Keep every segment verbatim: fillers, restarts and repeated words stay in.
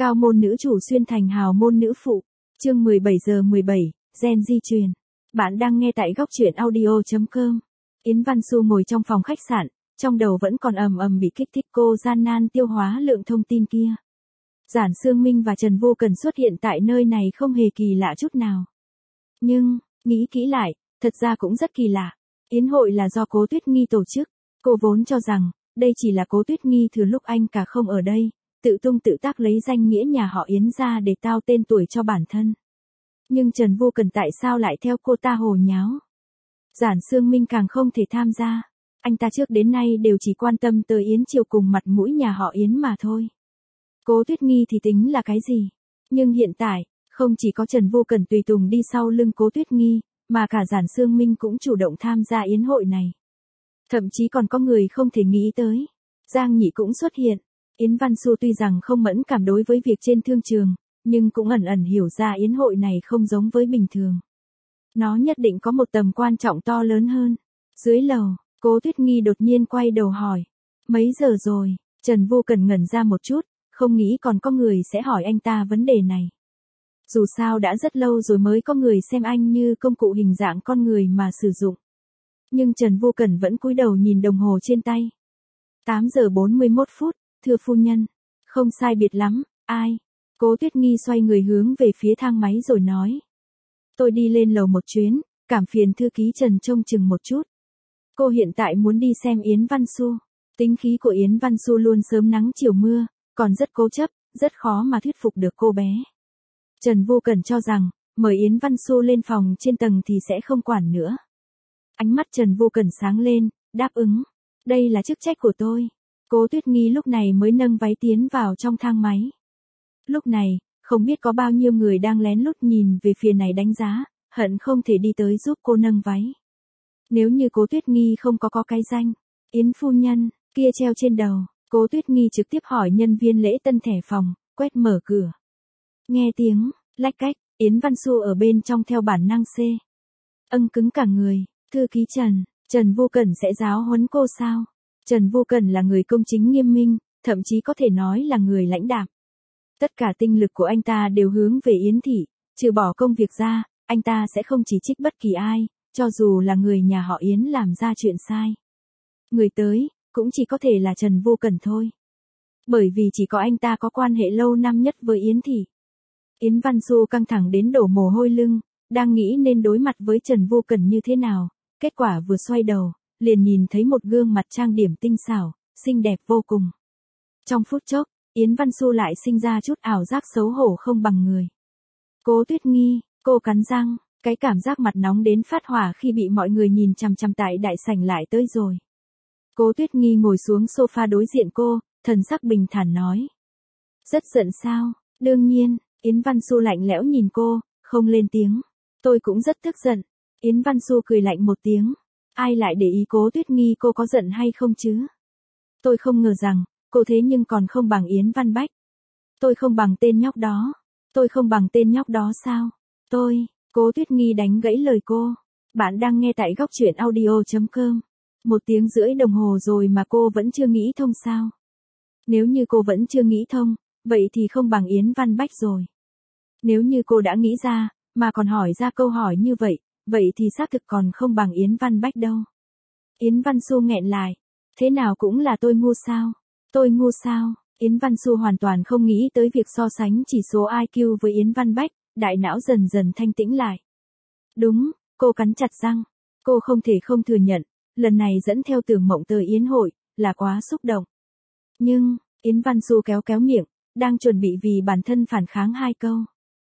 Cao môn nữ chủ xuyên thành hào môn nữ phụ. Chương mười bảy giờ mười bảy, gen di truyền. Bạn đang nghe tại góc truyện audio chấm com. Yến Văn Xu ngồi trong phòng khách sạn, trong đầu vẫn còn ầm ầm bị kích thích, cô gian nan tiêu hóa lượng thông tin kia. Giản Sương Minh và Trần Vô Cần xuất hiện tại nơi này không hề kỳ lạ chút nào. Nhưng, nghĩ kỹ lại, thật ra cũng rất kỳ lạ. Yến hội là do Cố Tuyết Nghi tổ chức. Cô vốn cho rằng, đây chỉ là Cố Tuyết Nghi thừa lúc anh cả không ở đây, tự tung tự tác lấy danh nghĩa nhà họ Yến ra để tao tên tuổi cho bản thân. Nhưng Trần Vô Cần tại sao lại theo cô ta hồ nháo? Giản Sương Minh càng không thể tham gia. Anh ta trước đến nay đều chỉ quan tâm tới Yến Triều cùng mặt mũi nhà họ Yến mà thôi. Cố Tuyết Nghi thì tính là cái gì? Nhưng hiện tại, không chỉ có Trần Vô Cần tùy tùng đi sau lưng Cố Tuyết Nghi, mà cả Giản Sương Minh cũng chủ động tham gia yến hội này. Thậm chí còn có người không thể nghĩ tới. Giang Nhị cũng xuất hiện. Yến Văn Xu tuy rằng không mẫn cảm đối với việc trên thương trường, nhưng cũng ẩn ẩn hiểu ra yến hội này không giống với bình thường. Nó nhất định có một tầm quan trọng to lớn hơn. Dưới lầu, Cố Tuyết Nghi đột nhiên quay đầu hỏi. Mấy giờ rồi? Trần Vô Cần ngẩn ra một chút, không nghĩ còn có người sẽ hỏi anh ta vấn đề này. Dù sao đã rất lâu rồi mới có người xem anh như công cụ hình dạng con người mà sử dụng. Nhưng Trần Vô Cần vẫn cúi đầu nhìn đồng hồ trên tay. tám giờ bốn mươi mốt phút, thưa phu nhân. Không sai biệt lắm, ai? Cố Tuyết Nghi xoay người hướng về phía thang máy rồi nói. Tôi đi lên lầu một chuyến, cảm phiền thư ký Trần trông chừng một chút. Cô hiện tại muốn đi xem Yến Văn Xu. Tính khí của Yến Văn Xu luôn sớm nắng chiều mưa, còn rất cố chấp, rất khó mà thuyết phục được cô bé. Trần Vô Cần cho rằng, mời Yến Văn Xu lên phòng trên tầng thì sẽ không quản nữa. Ánh mắt Trần Vô Cần sáng lên, đáp ứng. Đây là chức trách của tôi. Cố Tuyết Nghi lúc này mới nâng váy tiến vào trong thang máy. Lúc này, không biết có bao nhiêu người đang lén lút nhìn về phía này đánh giá, hận không thể đi tới giúp cô nâng váy. Nếu như Cố Tuyết Nghi không có có cái danh, Yến phu nhân, kia treo trên đầu, Cố Tuyết Nghi trực tiếp hỏi nhân viên lễ tân thẻ phòng, quét mở cửa. Nghe tiếng, lách cách, Yến Văn Xu ở bên trong theo bản năng xê. Âng cứng cả người, thư ký Trần, Trần Vô Cần sẽ giáo huấn cô sao? Trần Vô Cần là người công chính nghiêm minh, thậm chí có thể nói là người lãnh đạm. Tất cả tinh lực của anh ta đều hướng về Yến thị, trừ bỏ công việc ra, anh ta sẽ không chỉ trích bất kỳ ai, cho dù là người nhà họ Yến làm ra chuyện sai. Người tới, cũng chỉ có thể là Trần Vô Cần thôi. Bởi vì chỉ có anh ta có quan hệ lâu năm nhất với Yến thị. Yến Văn Xu căng thẳng đến đổ mồ hôi lưng, đang nghĩ nên đối mặt với Trần Vô Cần như thế nào, kết quả vừa xoay đầu, liền nhìn thấy một gương mặt trang điểm tinh xảo, xinh đẹp vô cùng. Trong phút chốc, Yến Văn Xu lại sinh ra chút ảo giác xấu hổ không bằng người. Cố Tuyết Nghi, cô cắn răng, cái cảm giác mặt nóng đến phát hỏa khi bị mọi người nhìn chằm chằm tại đại sảnh lại tới rồi. Cố Tuyết Nghi ngồi xuống sofa đối diện cô, thần sắc bình thản nói. Rất giận sao? Đương nhiên, Yến Văn Xu lạnh lẽo nhìn cô, không lên tiếng. Tôi cũng rất tức giận. Yến Văn Xu cười lạnh một tiếng. Ai lại để ý Cố Tuyết Nghi cô có giận hay không chứ? Tôi không ngờ rằng, cô thế nhưng còn không bằng Yến Văn Bách. Tôi không bằng tên nhóc đó. Tôi không bằng tên nhóc đó sao? Tôi, Cố Tuyết Nghi đánh gãy lời cô. Bạn đang nghe tại góc truyện audio chấm com. Một tiếng rưỡi đồng hồ rồi mà cô vẫn chưa nghĩ thông sao? Nếu như cô vẫn chưa nghĩ thông, vậy thì không bằng Yến Văn Bách rồi. Nếu như cô đã nghĩ ra, mà còn hỏi ra câu hỏi như vậy, vậy thì xác thực còn không bằng Yến Văn Bách đâu. Yến Văn Xu nghẹn lại. Thế nào cũng là tôi ngu sao? Tôi ngu sao? Yến Văn Xu hoàn toàn không nghĩ tới việc so sánh chỉ số i kiu với Yến Văn Bách, đại não dần dần thanh tĩnh lại. Đúng, cô cắn chặt răng. Cô không thể không thừa nhận, lần này dẫn theo Tưởng Mộng tới yến hội, là quá xúc động. Nhưng, Yến Văn Xu kéo kéo miệng, đang chuẩn bị vì bản thân phản kháng hai câu.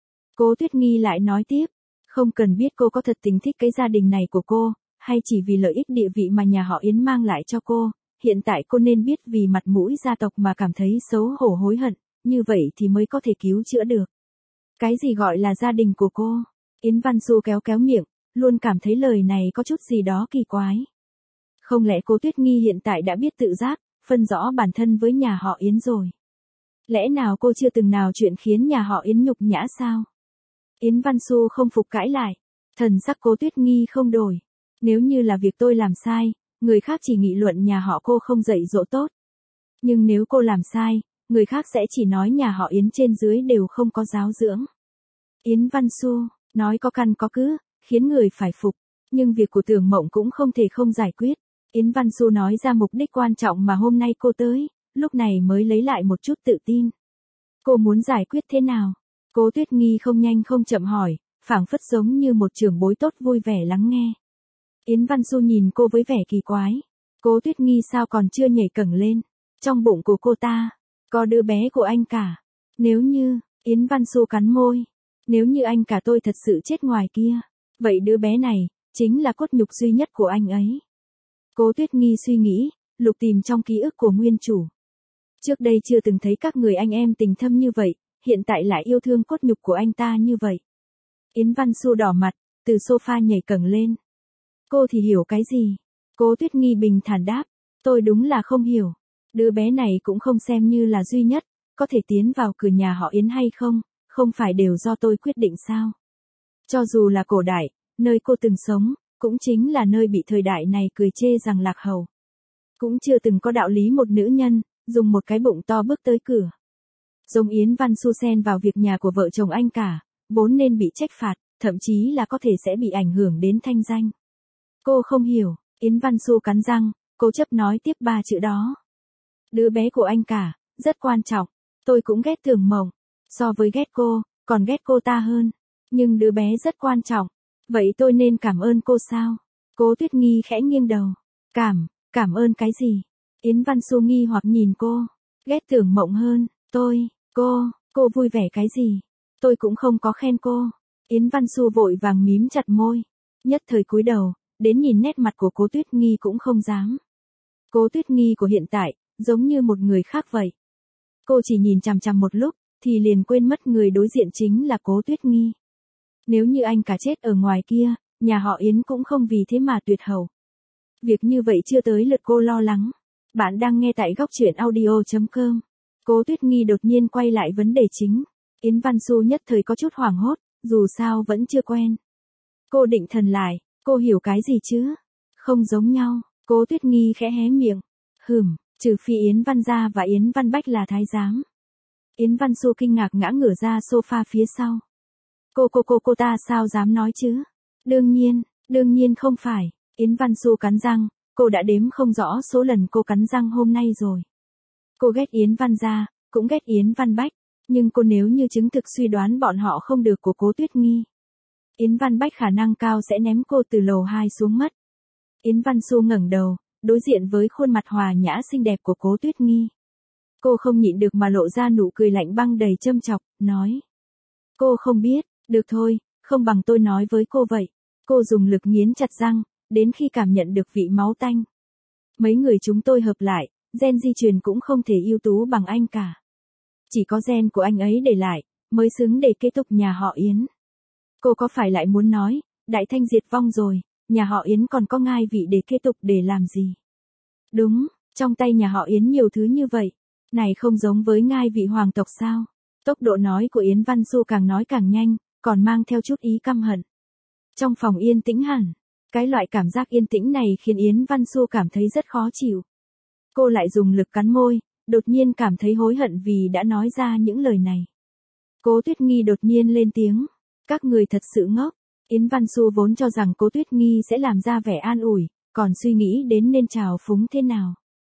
Cố Tuyết Nghi lại nói tiếp, không cần biết cô có thật tình thích cái gia đình này của cô, hay chỉ vì lợi ích địa vị mà nhà họ Yến mang lại cho cô, hiện tại cô nên biết vì mặt mũi gia tộc mà cảm thấy xấu hổ hối hận, như vậy thì mới có thể cứu chữa được. Cái gì gọi là gia đình của cô? Yến Văn Xu kéo kéo miệng, luôn cảm thấy lời này có chút gì đó kỳ quái. Không lẽ Cố Tuyết Nghi hiện tại đã biết tự giác, phân rõ bản thân với nhà họ Yến rồi? Lẽ nào cô chưa từng nào chuyện khiến nhà họ Yến nhục nhã sao? Yến Văn Xu không phục cãi lại. Thần sắc Cố Tuyết Nghi không đổi. Nếu như là việc tôi làm sai, người khác chỉ nghị luận nhà họ cô không dạy dỗ tốt. Nhưng nếu cô làm sai, người khác sẽ chỉ nói nhà họ Yến trên dưới đều không có giáo dưỡng. Yến Văn Xu, nói có căn có cứ, khiến người phải phục, nhưng việc của Tưởng Mộng cũng không thể không giải quyết. Yến Văn Xu nói ra mục đích quan trọng mà hôm nay cô tới, lúc này mới lấy lại một chút tự tin. Cô muốn giải quyết thế nào? Cố Tuyết Nghi không nhanh không chậm hỏi, phảng phất giống như một trưởng bối tốt vui vẻ lắng nghe. Yến Văn Xu nhìn cô với vẻ kỳ quái. Cố Tuyết Nghi sao còn chưa nhảy cẫng lên? Trong bụng của cô ta, có đứa bé của anh cả. Nếu như, Yến Văn Xu cắn môi. Nếu như anh cả tôi thật sự chết ngoài kia, vậy đứa bé này, chính là cốt nhục duy nhất của anh ấy. Cố Tuyết Nghi suy nghĩ, lục tìm trong ký ức của nguyên chủ. Trước đây chưa từng thấy các người anh em tình thâm như vậy, hiện tại lại yêu thương cốt nhục của anh ta như vậy. Yến Văn Xu đỏ mặt, từ sofa nhảy cẫng lên. Cô thì hiểu cái gì? Cố Tuyết Nghi bình thản đáp, tôi đúng là không hiểu. Đứa bé này cũng không xem như là duy nhất, có thể tiến vào cửa nhà họ Yến hay không, không phải đều do tôi quyết định sao? Cho dù là cổ đại, nơi cô từng sống, cũng chính là nơi bị thời đại này cười chê rằng lạc hậu. Cũng chưa từng có đạo lý một nữ nhân, dùng một cái bụng to bước tới cửa. Giống Yến Văn Xu xen vào việc nhà của vợ chồng anh cả, vốn nên bị trách phạt, thậm chí là có thể sẽ bị ảnh hưởng đến thanh danh. Cô không hiểu, Yến Văn Xu cắn răng, cố chấp nói tiếp ba chữ đó. Đứa bé của anh cả, rất quan trọng, tôi cũng ghét Tưởng Mộng, so với ghét cô, còn ghét cô ta hơn. Nhưng đứa bé rất quan trọng, vậy tôi nên cảm ơn cô sao? Cố Tuyết Nghi khẽ nghiêng đầu. Cảm, cảm ơn cái gì? Yến Văn Xu nghi hoặc nhìn cô. Ghét Tưởng Mộng hơn, tôi, cô, cô vui vẻ cái gì? Tôi cũng không có khen cô. Yến Văn Xu vội vàng mím chặt môi. Nhất thời cúi đầu, đến nhìn nét mặt của Cố Tuyết Nghi cũng không dám. Cố Tuyết Nghi của hiện tại, giống như một người khác vậy. Cô chỉ nhìn chằm chằm một lúc, thì liền quên mất người đối diện chính là Cố Tuyết Nghi. Nếu như anh cả chết ở ngoài kia, nhà họ Yến cũng không vì thế mà tuyệt hậu. Việc như vậy chưa tới lượt cô lo lắng. Bạn đang nghe tại góc truyện audio chấm com. Cố Tuyết Nghi đột nhiên quay lại vấn đề chính. Yến Văn Xu nhất thời có chút hoảng hốt, dù sao vẫn chưa quen. Cô định thần lại, cô hiểu cái gì chứ? Không giống nhau, Cố Tuyết Nghi khẽ hé miệng. Hừm, trừ phi Yến Văn Gia và Yến Văn Bách là thái giám. Yến Văn Xu kinh ngạc ngã ngửa ra sofa phía sau. Cô cô cô cô ta sao dám nói chứ? Đương nhiên, đương nhiên không phải. Yến Văn Xu cắn răng, cô đã đếm không rõ số lần cô cắn răng hôm nay rồi. Cô ghét Yến Văn Gia, cũng ghét Yến Văn Bách, nhưng cô nếu như chứng thực suy đoán bọn họ không được của Cố Tuyết Nghi. Yến Văn Bách khả năng cao sẽ ném cô từ lầu hai xuống mất. Yến Văn Xu ngẩng đầu, đối diện với khuôn mặt hòa nhã xinh đẹp của Cố Tuyết Nghi. Cô không nhịn được mà lộ ra nụ cười lạnh băng đầy châm chọc, nói. Cô không biết, được thôi, không bằng tôi nói với cô vậy. Cô dùng lực nghiến chặt răng, đến khi cảm nhận được vị máu tanh. Mấy người chúng tôi hợp lại, gen di truyền cũng không thể ưu tú bằng anh cả. Chỉ có gen của anh ấy để lại, mới xứng để kế tục nhà họ Yến. Cô có phải lại muốn nói, đại thanh diệt vong rồi, nhà họ Yến còn có ngai vị để kế tục để làm gì? Đúng, trong tay nhà họ Yến nhiều thứ như vậy. Này không giống với ngai vị hoàng tộc sao? Tốc độ nói của Yến Văn Xu càng nói càng nhanh, còn mang theo chút ý căm hận. Trong phòng yên tĩnh hẳn, cái loại cảm giác yên tĩnh này khiến Yến Văn Xu cảm thấy rất khó chịu. Cô lại dùng lực cắn môi, đột nhiên cảm thấy hối hận vì đã nói ra những lời này. Cố Tuyết Nghi đột nhiên lên tiếng. Các người thật sự ngốc. Yến Văn Xu vốn cho rằng Cố Tuyết Nghi sẽ làm ra vẻ an ủi, còn suy nghĩ đến nên chào phúng thế nào.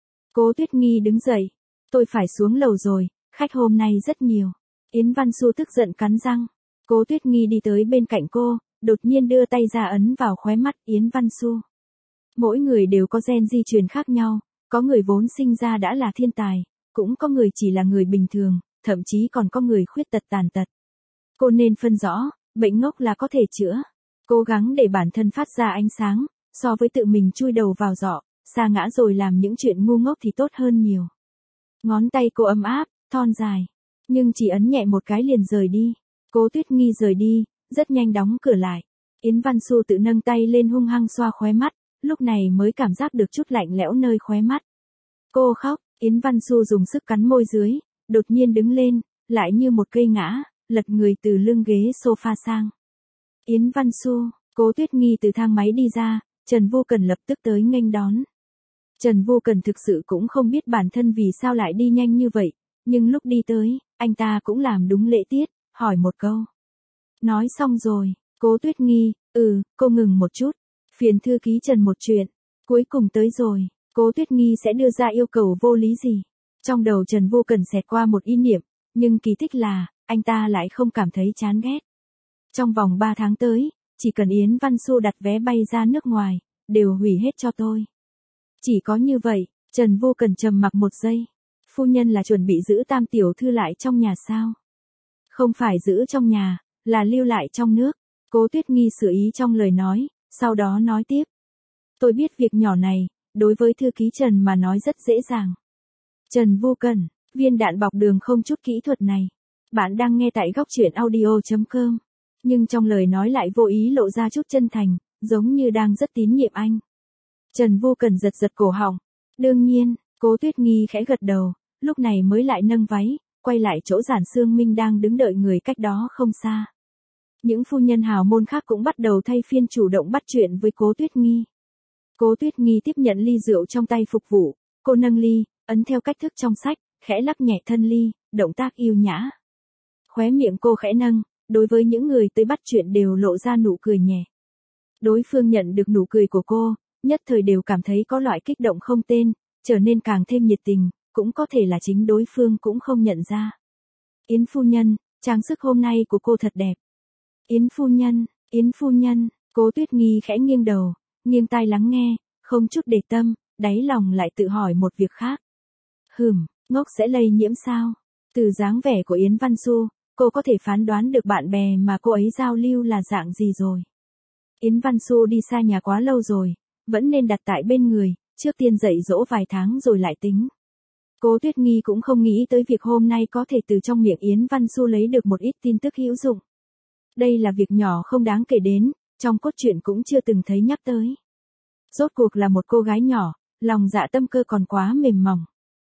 Cố Tuyết Nghi đứng dậy. Tôi phải xuống lầu rồi, khách hôm nay rất nhiều. Yến Văn Xu tức giận cắn răng. Cố Tuyết Nghi đi tới bên cạnh cô, đột nhiên đưa tay ra ấn vào khóe mắt Yến Văn Xu. Mỗi người đều có gen di truyền khác nhau, có người vốn sinh ra đã là thiên tài, cũng có người chỉ là người bình thường, thậm chí còn có người khuyết tật tàn tật. Cô nên phân rõ, bệnh ngốc là có thể chữa. Cố gắng để bản thân phát ra ánh sáng, so với tự mình chui đầu vào giỏ, sa ngã rồi làm những chuyện ngu ngốc thì tốt hơn nhiều. Ngón tay cô ấm áp, thon dài, nhưng chỉ ấn nhẹ một cái liền rời đi. Cố Tuyết Nghi rời đi, rất nhanh đóng cửa lại. Yến Văn Xu tự nâng tay lên hung hăng xoa khóe mắt, lúc này mới cảm giác được chút lạnh lẽo nơi khóe mắt. Cô khóc, Yến Văn Xu dùng sức cắn môi dưới, đột nhiên đứng lên, lại như một cây ngã, lật người từ lưng ghế sofa sang. Yến Văn Xu, Cố Tuyết Nghi từ thang máy đi ra, Trần Vô Cần lập tức tới nghênh đón. Trần Vô Cần thực sự cũng không biết bản thân vì sao lại đi nhanh như vậy, Nhưng lúc đi tới, anh ta cũng làm đúng lễ tiết, hỏi một câu. Nói xong rồi, Cố Tuyết Nghi, ừ, cô ngừng một chút. Phiền thư ký Trần một chuyện. Cuối cùng tới rồi, Cố Tuyết Nghi sẽ đưa ra yêu cầu vô lý gì? Trong đầu Trần Vô Cần xẹt qua một ý niệm, nhưng kỳ tích là, anh ta lại không cảm thấy chán ghét. Trong vòng ba tháng tới, chỉ cần Yến Văn Xu đặt vé bay ra nước ngoài, đều hủy hết cho tôi. Chỉ có như vậy, Trần Vô Cần trầm mặc một giây. Phu nhân là chuẩn bị giữ Tam tiểu thư lại trong nhà sao? Không phải giữ trong nhà, là lưu lại trong nước. Cố Tuyết Nghi sửa ý trong lời nói, sau đó nói tiếp. Tôi biết việc nhỏ này, đối với thư ký Trần mà nói rất dễ dàng. Trần Vô Cần, viên đạn bọc đường không chút kỹ thuật này. Bạn đang nghe tại góc truyện audio.com. Nhưng trong lời nói lại vô ý lộ ra chút chân thành, giống như đang rất tín nhiệm anh. Trần Vô Cần giật giật cổ họng. Đương nhiên, Cố Tuyết Nghi khẽ gật đầu, lúc này mới lại nâng váy, quay lại chỗ Giản Sương Minh đang đứng đợi người cách đó không xa. Những phu nhân hào môn khác cũng bắt đầu thay phiên chủ động bắt chuyện với Cố Tuyết Nghi. Cố Tuyết Nghi tiếp nhận ly rượu trong tay phục vụ, cô nâng ly, ấn theo cách thức trong sách, khẽ lắc nhẹ thân ly, động tác yêu nhã. Khóe miệng cô khẽ nâng, đối với những người tới bắt chuyện đều lộ ra nụ cười nhẹ. Đối phương nhận được nụ cười của cô, nhất thời đều cảm thấy có loại kích động không tên, trở nên càng thêm nhiệt tình, cũng có thể là chính đối phương cũng không nhận ra. Yến phu nhân, trang sức hôm nay của cô thật đẹp. Yến phu nhân, Yến phu nhân, Cố Tuyết Nghi khẽ nghiêng đầu, nghiêng tai lắng nghe, không chút để tâm, đáy lòng lại tự hỏi một việc khác. Hừm, ngốc sẽ lây nhiễm sao? Từ dáng vẻ của Yến Văn Xu, cô có thể phán đoán được bạn bè mà cô ấy giao lưu là dạng gì rồi. Yến Văn Xu đi xa nhà quá lâu rồi, vẫn nên đặt tại bên người, trước tiên dạy dỗ vài tháng rồi lại tính. Cố Tuyết Nghi cũng không nghĩ tới việc hôm nay có thể từ trong miệng Yến Văn Xu lấy được một ít tin tức hữu dụng. Đây là việc nhỏ không đáng kể đến, trong cốt truyện cũng chưa từng thấy nhắc tới. Rốt cuộc là một cô gái nhỏ, lòng dạ tâm cơ còn quá mềm mỏng.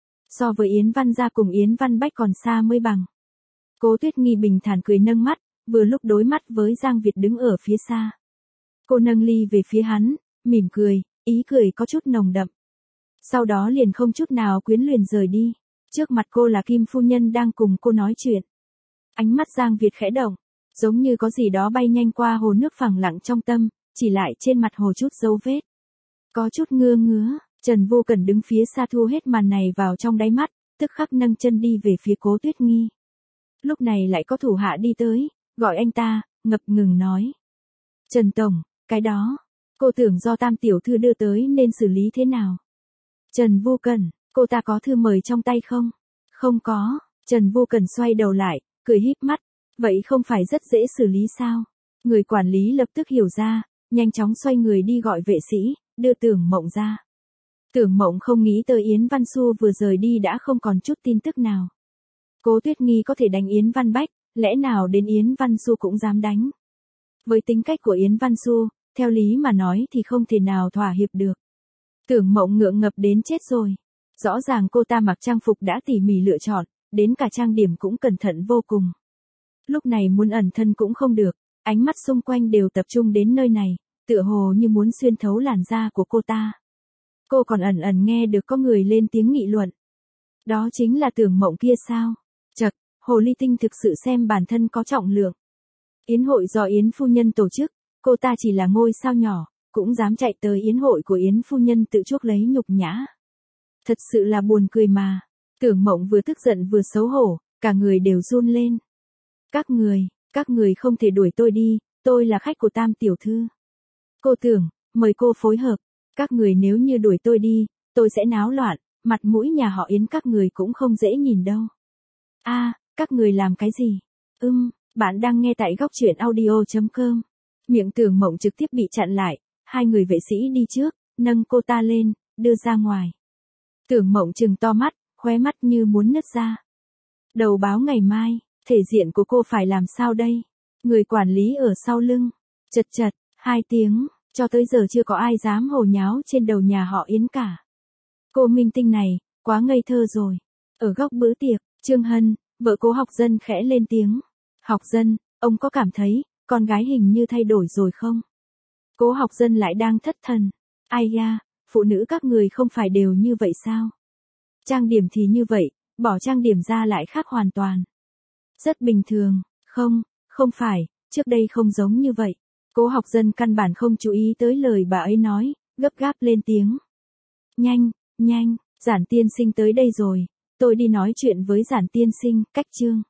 So với Yến Văn Gia cùng Yến Văn Bách còn xa mới bằng. Cố Tuyết Nghi bình thản cười nâng mắt, vừa lúc đối mắt với Giang Việt đứng ở phía xa. Cô nâng ly về phía hắn, mỉm cười, ý cười có chút nồng đậm. Sau đó liền không chút nào quyến luyến rời đi. Trước mặt cô là Kim phu nhân đang cùng cô nói chuyện. Ánh mắt Giang Việt khẽ động, giống như có gì đó bay nhanh qua hồ nước phẳng lặng trong tâm, chỉ lại trên mặt hồ chút dấu vết. Có chút ngưa ngứa, Trần Vô Cần đứng phía xa thu hết màn này vào trong đáy mắt, tức khắc nâng chân đi về phía Cố Tuyết Nghi. Lúc này lại có thủ hạ đi tới, gọi anh ta, ngập ngừng nói. Trần Tổng, cái đó, cô tưởng do Tam tiểu thư đưa tới nên xử lý thế nào? Trần Vô Cần, cô ta có thư mời trong tay không? Không có, Trần Vô Cần xoay đầu lại, cười híp mắt, vậy không phải rất dễ xử lý sao? Người quản lý lập tức hiểu ra, nhanh chóng xoay người đi gọi vệ sĩ, đưa Tưởng Mộng ra. Tưởng Mộng không nghĩ tới Yến Văn Xu vừa rời đi đã không còn chút tin tức nào. Cố Tuyết Nghi có thể đánh Yến Văn Bách, lẽ nào đến Yến Văn Xu cũng dám đánh? Với tính cách của Yến Văn Xu, theo lý mà nói thì không thể nào thỏa hiệp được. Tưởng Mộng ngượng ngập đến chết rồi. Rõ ràng cô ta mặc trang phục đã tỉ mỉ lựa chọn, đến cả trang điểm cũng cẩn thận vô cùng. Lúc này muốn ẩn thân cũng không được, ánh mắt xung quanh đều tập trung đến nơi này, tựa hồ như muốn xuyên thấu làn da của cô ta. Cô còn ẩn ẩn nghe được có người lên tiếng nghị luận. Đó chính là Tưởng Mộng kia sao? Chậc, hồ ly tinh thực sự xem bản thân có trọng lượng. Yến hội do Yến phu nhân tổ chức, cô ta chỉ là ngôi sao nhỏ, cũng dám chạy tới yến hội của Yến phu nhân tự chuốc lấy nhục nhã. Thật sự là buồn cười mà. Tưởng Mộng vừa tức giận vừa xấu hổ, cả người đều run lên. Các người, các người không thể đuổi tôi đi, tôi là khách của Tam tiểu thư. Cô Tưởng, mời cô phối hợp. Các người nếu như đuổi tôi đi, tôi sẽ náo loạn, mặt mũi nhà họ Yến các người cũng không dễ nhìn đâu. A, à, các người làm cái gì? Ừm, bạn đang nghe tại góc truyện audio.com. Miệng Tưởng Mộng trực tiếp bị chặn lại, hai người vệ sĩ đi trước, nâng cô ta lên, đưa ra ngoài. Tưởng Mộng trừng to mắt, khóe mắt như muốn nứt ra. Đầu báo ngày mai, thể diện của cô phải làm sao đây? Người quản lý ở sau lưng, chật chật, hai tiếng, cho tới giờ chưa có ai dám hồ nháo trên đầu nhà họ Yến cả. Cô minh tinh này, quá ngây thơ rồi. Ở góc bữa tiệc, Trương Hân, vợ Cố Học Dân khẽ lên tiếng. Học Dân, ông có cảm thấy, con gái hình như thay đổi rồi không? Cố Học Dân lại đang thất thần. Ai da, phụ nữ các người không phải đều như vậy sao? Trang điểm thì như vậy, bỏ trang điểm ra lại khác hoàn toàn. Rất bình thường, không, không phải, trước đây không giống như vậy. Cố Học Dân căn bản không chú ý tới lời bà ấy nói, gấp gáp lên tiếng. Nhanh, nhanh, Giản tiên sinh tới đây rồi, tôi đi nói chuyện với Giản tiên sinh, cách chương.